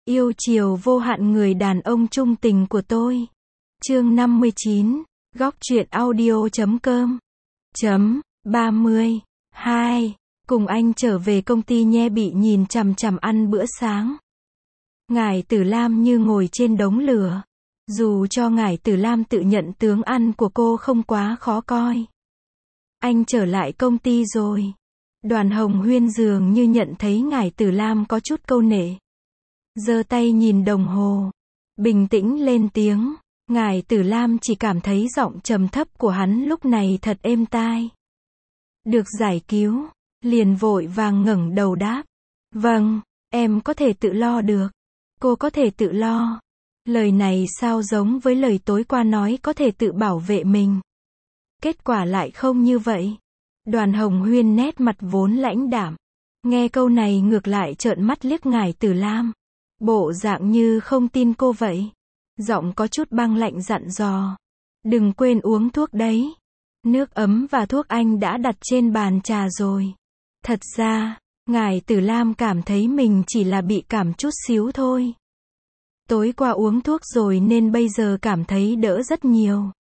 Yêu chiều vô hạn người đàn ông trung tình của tôi. Chương 59, góc truyện audio.com. 32. Cùng anh trở về công ty nhé, bị nhìn chằm chằm ăn bữa sáng. Ngải Tử Lam như ngồi trên đống lửa. Dù cho Ngải Tử Lam tự nhận tướng ăn của cô không quá khó coi. Anh trở lại công ty rồi. Đoàn Hồng Huyên dường như nhận thấy Ngải Tử Lam có chút câu nệ. Giơ tay nhìn đồng hồ. Bình tĩnh lên tiếng. Ngải Tử Lam chỉ cảm thấy giọng trầm thấp của hắn lúc này thật êm tai. Được giải cứu. Liền vội vàng ngẩng đầu đáp. Vâng, em có thể tự lo được. Cô có thể tự lo. Lời này sao giống với lời tối qua nói có thể tự bảo vệ mình. Kết quả lại không như vậy. Đoàn Hồng Huyên nét mặt vốn lãnh đạm. Nghe câu này ngược lại trợn mắt liếc Ngải Tử Lam. Bộ dạng như không tin cô vậy. Giọng có chút băng lạnh dặn dò. Đừng quên uống thuốc đấy. Nước ấm và thuốc anh đã đặt trên bàn trà rồi. Thật ra, Ngải Tử Lam cảm thấy mình chỉ là bị cảm chút xíu thôi. Tối qua uống thuốc rồi nên bây giờ cảm thấy đỡ rất nhiều.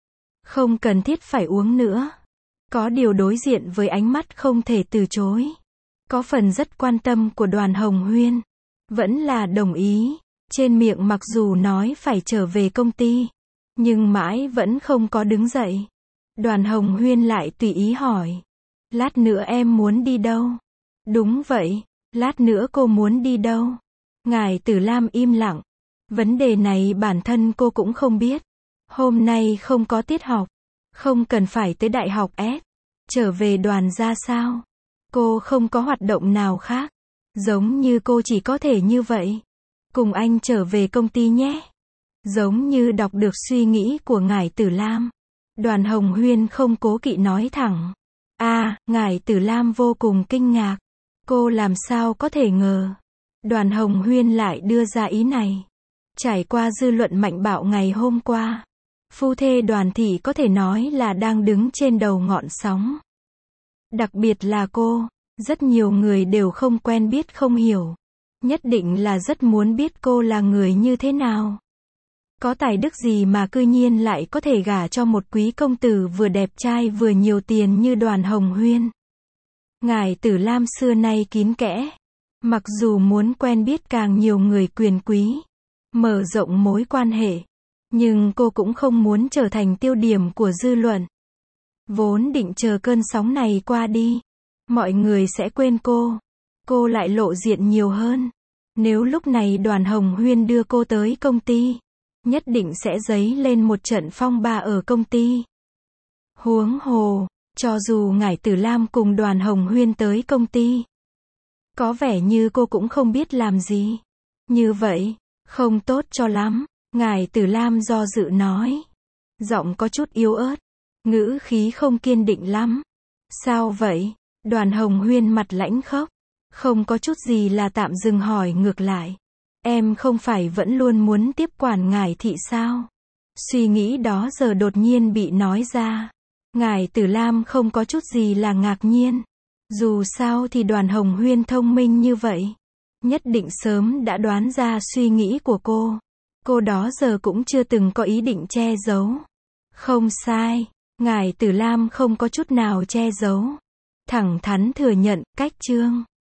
Không cần thiết phải uống nữa. Có điều đối diện với ánh mắt không thể từ chối. Có phần rất quan tâm của Đoàn Hồng Huyên. Vẫn là đồng ý. Trên miệng mặc dù nói phải trở về công ty. Nhưng mãi vẫn không có đứng dậy. Đoàn Hồng Huyên lại tùy ý hỏi. Lát nữa em muốn đi đâu? Đúng vậy. Lát nữa cô muốn đi đâu? Ngải Tử Lam im lặng. Vấn đề này bản thân cô cũng không biết. Hôm nay không có tiết học. Không cần phải tới đại học S. Trở về đoàn ra sao? Cô không có hoạt động nào khác. Giống như cô chỉ có thể như vậy. Cùng anh trở về công ty nhé. Giống như đọc được suy nghĩ của Ngải Tử Lam. Đoàn Hồng Huyên không cố kỵ nói thẳng. Ngải Tử Lam vô cùng kinh ngạc. Cô làm sao có thể ngờ. Đoàn Hồng Huyên lại đưa ra ý này. Trải qua dư luận mạnh bạo ngày hôm qua. Phu thê Đoàn thị có thể nói là đang đứng trên đầu ngọn sóng. Đặc biệt là cô. Rất nhiều người đều không quen biết không hiểu. Nhất định là rất muốn biết cô là người như thế nào. Có tài đức gì mà cư nhiên lại có thể gả cho một quý công tử vừa đẹp trai vừa nhiều tiền như Đoàn Hồng Huyên. Ngải Tử Lam xưa nay kín kẽ. Mặc dù muốn quen biết càng nhiều người quyền quý. Mở rộng mối quan hệ. Nhưng cô cũng không muốn trở thành tiêu điểm của dư luận. Vốn định chờ cơn sóng này qua đi. Mọi người sẽ quên cô. Cô lại lộ diện nhiều hơn. Nếu lúc này Đoàn Hồng Huyên đưa cô tới công ty. Nhất định sẽ dấy lên một trận phong ba ở công ty. Huống hồ, cho dù Ngải Tử Lam cùng Đoàn Hồng Huyên tới công ty. Có vẻ như cô cũng không biết làm gì. Như vậy, không tốt cho lắm. Ngải Tử Lam do dự nói. Giọng có chút yếu ớt. Ngữ khí không kiên định lắm. Sao vậy? Đoàn Hồng Huyên mặt lãnh khốc. Không có chút gì là tạm dừng hỏi ngược lại. Em không phải vẫn luôn muốn tiếp quản Ngải thị sao? Suy nghĩ đó giờ đột nhiên bị nói ra. Ngải Tử Lam không có chút gì là ngạc nhiên. Dù sao thì Đoàn Hồng Huyên thông minh như vậy. Nhất định sớm đã đoán ra suy nghĩ của cô. Cô đó giờ cũng chưa từng có ý định che giấu. Không sai. Ngải Tử Lam không có chút nào che giấu. Thẳng thắn thừa nhận, cách chương.